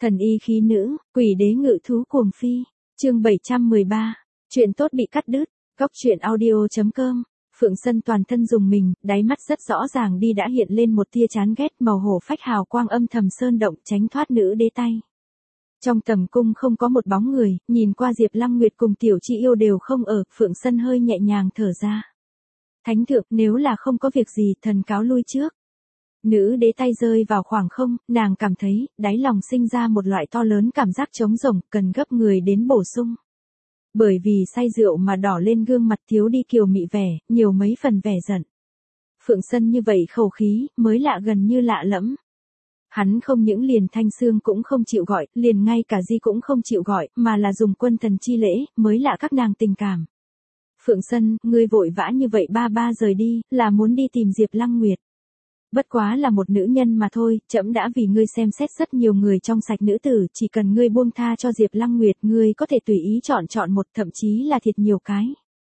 Thần y khí nữ, quỷ đế ngự thú cuồng phi. Chương 713. Chuyện tốt bị cắt đứt. Góc truyện audio.com. Phượng Sân toàn thân dùng mình, đáy mắt rất rõ ràng đi đã hiện lên một tia chán ghét, màu hổ phách hào quang âm thầm sơn động tránh thoát nữ đế tay. Trong tầm cung không có một bóng người, nhìn qua Diệp Lăng Nguyệt cùng Tiểu Chi Yêu đều không ở, Phượng Sân hơi nhẹ nhàng thở ra. Thánh thượng, nếu là không có việc gì, thần cáo lui trước. Nữ đế tay rơi vào khoảng không, nàng cảm thấy, đáy lòng sinh ra một loại to lớn cảm giác trống rỗng, cần gấp người đến bổ sung. Bởi vì say rượu mà đỏ lên gương mặt thiếu đi kiều mị vẻ, nhiều mấy phần vẻ giận. Phượng Sân như vậy khẩu khí, mới lạ gần như lạ lẫm. Hắn không những liền Thanh Xương cũng không chịu gọi, liền ngay cả Di cũng không chịu gọi, mà là dùng quân thần chi lễ, mới lạ các nàng tình cảm. Phượng Sân, ngươi vội vã như vậy ba rời đi, là muốn đi tìm Diệp Lăng Nguyệt. Bất quá là một nữ nhân mà thôi, trẫm đã vì ngươi xem xét rất nhiều người trong sạch nữ tử, chỉ cần ngươi buông tha cho Diệp Lăng Nguyệt, ngươi có thể tùy ý chọn một, thậm chí là thiệt nhiều cái.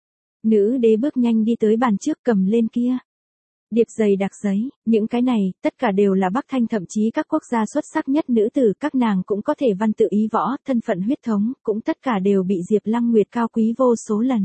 Nữ đế bước nhanh đi tới bàn trước cầm lên kia. Điệp dày đặc giấy, những cái này, tất cả đều là Bắc Thanh thậm chí các quốc gia xuất sắc nhất nữ tử, các nàng cũng có thể văn tự ý võ, thân phận huyết thống, cũng tất cả đều bị Diệp Lăng Nguyệt cao quý vô số lần.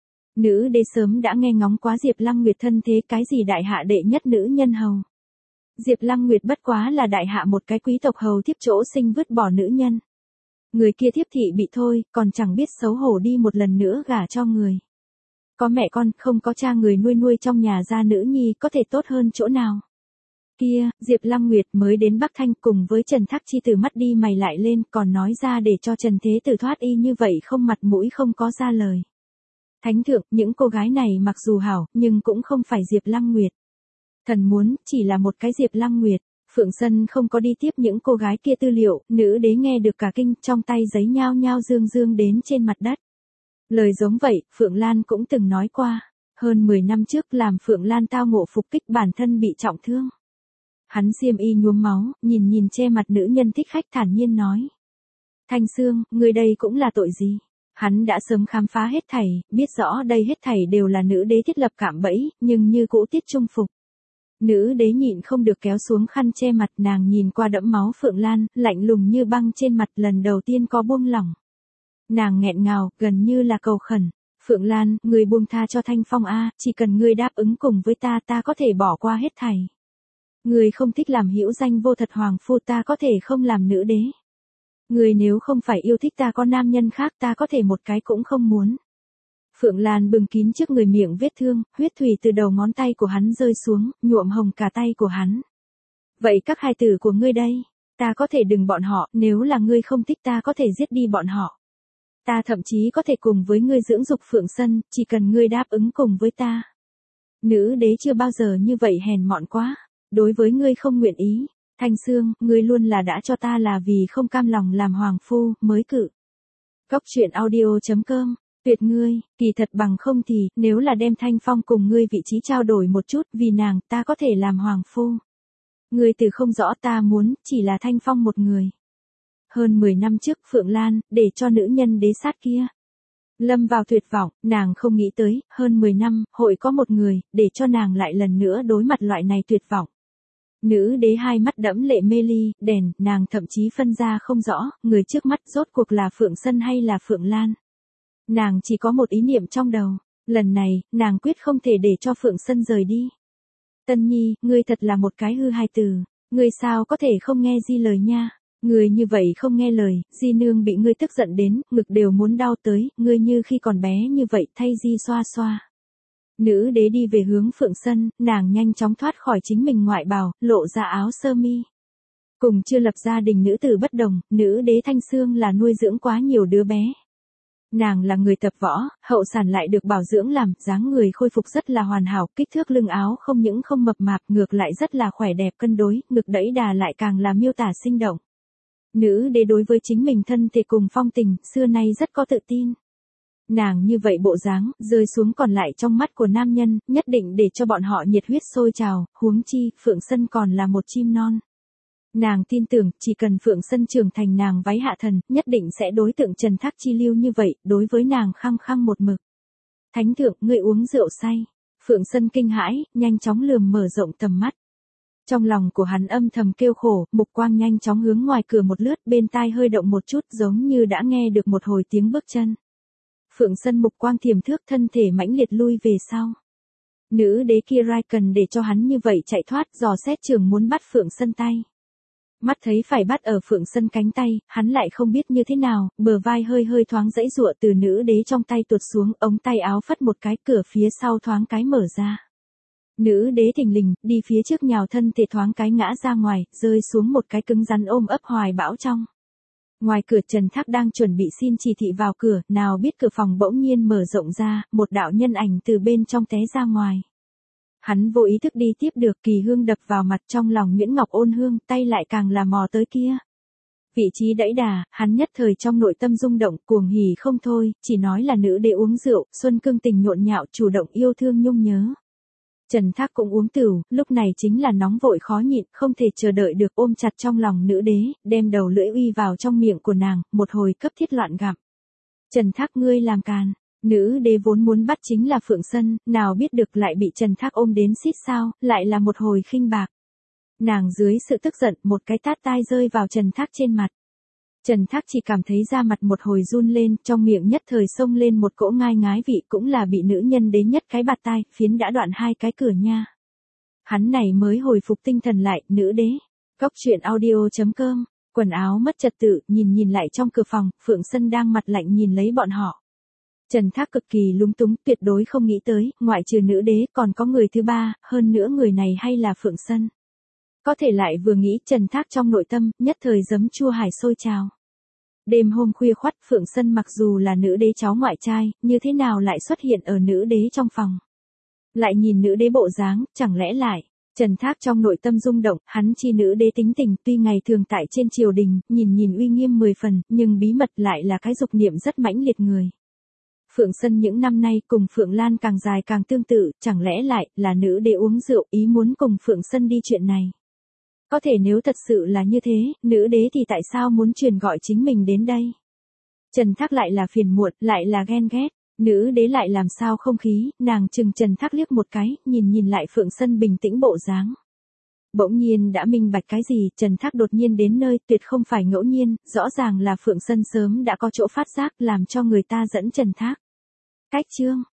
Nữ đế sớm đã nghe ngóng quá Diệp Lăng Nguyệt thân thế cái gì đại hạ đệ nhất nữ nhân hầu. Diệp Lăng Nguyệt bất quá là đại hạ một cái quý tộc hầu thiếp chỗ sinh vứt bỏ nữ nhân. Người kia thiếp thị bị thôi, còn chẳng biết xấu hổ đi một lần nữa gả cho người. Có mẹ con, không có cha người nuôi trong nhà ra nữ nhi có thể tốt hơn chỗ nào. Kia, Diệp Lăng Nguyệt mới đến Bắc Thanh cùng với Trần Thác Chi từ mắt đi mày lại lên, còn nói ra để cho Trần Thế Tử thoát y như vậy không mặt mũi không có ra lời. Thánh thượng, những cô gái này mặc dù hảo, nhưng cũng không phải Diệp Lăng Nguyệt. Thần muốn, chỉ là một cái Diệp Lăng Nguyệt. Phượng Sân không có đi tiếp những cô gái kia tư liệu, nữ đế nghe được cả kinh, trong tay giấy nhao nhao dương đến trên mặt đất. Lời giống vậy, Phượng Lan cũng từng nói qua. Hơn 10 năm trước làm Phượng Lan tao ngộ phục kích bản thân bị trọng thương. Hắn xiêm y nhuốm máu, nhìn che mặt nữ nhân thích khách thản nhiên nói. Thanh Xương, người đây cũng là tội gì? Hắn đã sớm khám phá hết thảy, biết rõ đây hết thảy đều là nữ đế thiết lập cạm bẫy, nhưng như cũ tiết trung phục. Nữ đế nhịn không được kéo xuống khăn che mặt, nàng nhìn qua đẫm máu Phượng Lan, lạnh lùng như băng trên mặt, lần đầu tiên có buông lỏng. Nàng nghẹn ngào, gần như là cầu khẩn. Phượng Lan, ngươi buông tha cho Thanh Phong a, chỉ cần ngươi đáp ứng cùng với ta có thể bỏ qua hết thảy. Ngươi không thích làm hữu danh vô thật hoàng phu, ta có thể không làm nữ đế. Ngươi nếu không phải yêu thích ta có nam nhân khác, ta có thể một cái cũng không muốn. Phượng Lan bưng kín trước người miệng vết thương, huyết thủy từ đầu ngón tay của hắn rơi xuống, nhuộm hồng cả tay của hắn. Vậy các hài tử của ngươi đây, ta có thể đừng bọn họ, nếu là ngươi không thích ta có thể giết đi bọn họ. Ta thậm chí có thể cùng với ngươi dưỡng dục Phượng Sân, chỉ cần ngươi đáp ứng cùng với ta. Nữ đế chưa bao giờ như vậy hèn mọn quá, đối với ngươi không nguyện ý. Thanh Xương, ngươi luôn là đã cho ta là vì không cam lòng làm hoàng phu, mới cự. Góc truyện audio.com. Tuyệt ngươi, kỳ thật bằng không thì, nếu là đem Thanh Phong cùng ngươi vị trí trao đổi một chút, vì nàng, ta có thể làm hoàng phu. Ngươi từ không rõ ta muốn, chỉ là Thanh Phong một người. Hơn 10 năm trước Phượng Lan, để cho nữ nhân đế sát kia. Lâm vào tuyệt vọng, nàng không nghĩ tới, hơn 10 năm, hội có một người, để cho nàng lại lần nữa đối mặt loại này tuyệt vọng. Nữ đế hai mắt đẫm lệ mê ly, đèn, nàng thậm chí phân ra không rõ, người trước mắt rốt cuộc là Phượng Sân hay là Phượng Lan. Nàng chỉ có một ý niệm trong đầu, lần này, nàng quyết không thể để cho Phượng Sân rời đi. Tân Nhi, ngươi thật là một cái hư hài tử, ngươi sao có thể không nghe Di lời nha, ngươi như vậy không nghe lời, Di nương bị ngươi tức giận đến, ngực đều muốn đau tới, ngươi như khi còn bé như vậy thay Di xoa xoa. Nữ đế đi về hướng Phượng Sân, nàng nhanh chóng thoát khỏi chính mình ngoại bào, lộ ra áo sơ mi. Cùng chưa lập gia đình nữ tử bất đồng, nữ đế Thanh Xương là nuôi dưỡng quá nhiều đứa bé. Nàng là người tập võ, hậu sản lại được bảo dưỡng làm, dáng người khôi phục rất là hoàn hảo, kích thước lưng áo không những không mập mạp, ngược lại rất là khỏe đẹp cân đối, ngực đẫy đà lại càng là miêu tả sinh động. Nữ đế đối với chính mình thân thể cùng phong tình, xưa nay rất có tự tin. Nàng như vậy bộ dáng, rơi xuống còn lại trong mắt của nam nhân, nhất định để cho bọn họ nhiệt huyết sôi trào, huống chi, Phượng Sân còn là một chim non. Nàng tin tưởng, chỉ cần Phượng Sân trưởng thành nàng váy hạ thần, nhất định sẽ đối tượng Trần Thác Chi lưu như vậy, đối với nàng khăng khăng một mực. Thánh thượng, ngươi uống rượu say. Phượng Sân kinh hãi, nhanh chóng lườm mở rộng tầm mắt. Trong lòng của hắn âm thầm kêu khổ, mục quang nhanh chóng hướng ngoài cửa một lướt, bên tai hơi động một chút giống như đã nghe được một hồi tiếng bước chân. Phượng Sân mục quang tiềm thước thân thể mãnh liệt lui về sau. Nữ đế kia rai cần để cho hắn như vậy chạy thoát, dò xét trường muốn bắt Phượng Sân tay. Mắt thấy phải bắt ở Phượng Sân cánh tay, hắn lại không biết như thế nào, bờ vai hơi hơi thoáng dãy giụa từ nữ đế trong tay tuột xuống, ống tay áo phất một cái, cửa phía sau thoáng cái mở ra. Nữ đế thình lình, đi phía trước nhào thân thể thoáng cái ngã ra ngoài, rơi xuống một cái cứng rắn ôm ấp hoài bão trong. Ngoài cửa Trần Thác đang chuẩn bị xin chỉ thị vào cửa, nào biết cửa phòng bỗng nhiên mở rộng ra, một đạo nhân ảnh từ bên trong té ra ngoài. Hắn vô ý thức đi tiếp được, Kỳ Hương đập vào mặt, trong lòng Nguyễn Ngọc ôn hương, tay lại càng là mò tới kia. Vị trí đẫy đà, hắn nhất thời trong nội tâm rung động, cuồng hỉ không thôi, chỉ nói là nữ đế uống rượu, xuân cương tình nhộn nhạo, chủ động yêu thương nhung nhớ. Trần Thác cũng uống tửu, lúc này chính là nóng vội khó nhịn, không thể chờ đợi được, ôm chặt trong lòng nữ đế, đem đầu lưỡi uy vào trong miệng của nàng, một hồi cấp thiết loạn gặm. Trần Thác ngươi làm càn, nữ đế vốn muốn bắt chính là Phượng Sân, nào biết được lại bị Trần Thác ôm đến xít sao, lại là một hồi khinh bạc. Nàng dưới sự tức giận, một cái tát tai rơi vào Trần Thác trên mặt. Trần Thác chỉ cảm thấy da mặt một hồi run lên, trong miệng nhất thời xông lên một cỗ ngai ngái vị, cũng là bị nữ nhân đế nhất cái bạt tai, phiến đã đoạn hai cái cửa nha. Hắn này mới hồi phục tinh thần lại, nữ đế. Góc truyện audio.com, quần áo mất trật tự, nhìn lại trong cửa phòng, Phượng Sân đang mặt lạnh nhìn lấy bọn họ. Trần Thác cực kỳ lúng túng, tuyệt đối không nghĩ tới, ngoại trừ nữ đế còn có người thứ ba, hơn nữa người này hay là Phượng Sân. Có thể lại vừa nghĩ, Trần Thác trong nội tâm, nhất thời giấm chua hải sôi trào. Đêm hôm khuya khoắt, Phượng Sân mặc dù là nữ đế cháu ngoại trai, như thế nào lại xuất hiện ở nữ đế trong phòng. Lại nhìn nữ đế bộ dáng, chẳng lẽ lại, Trần Thác trong nội tâm rung động, hắn chi nữ đế tính tình, tuy ngày thường tại trên triều đình, nhìn uy nghiêm 10 phần, nhưng bí mật lại là cái dục niệm rất mãnh liệt người. Phượng Sân những năm nay cùng Phượng Lan càng dài càng tương tự, chẳng lẽ lại là nữ đế uống rượu ý muốn cùng Phượng Sân đi chuyện này. Có thể nếu thật sự là như thế, nữ đế thì tại sao muốn truyền gọi chính mình đến đây? Trần Thác lại là phiền muộn, lại là ghen ghét, nữ đế lại làm sao không khí, nàng chừng Trần Thác liếc một cái, nhìn lại Phượng Sân bình tĩnh bộ dáng. Bỗng nhiên đã minh bạch cái gì, Trần Thác đột nhiên đến nơi, tuyệt không phải ngẫu nhiên, rõ ràng là Phượng Sân sớm đã có chỗ phát giác làm cho người ta dẫn Trần Thác. Cách chương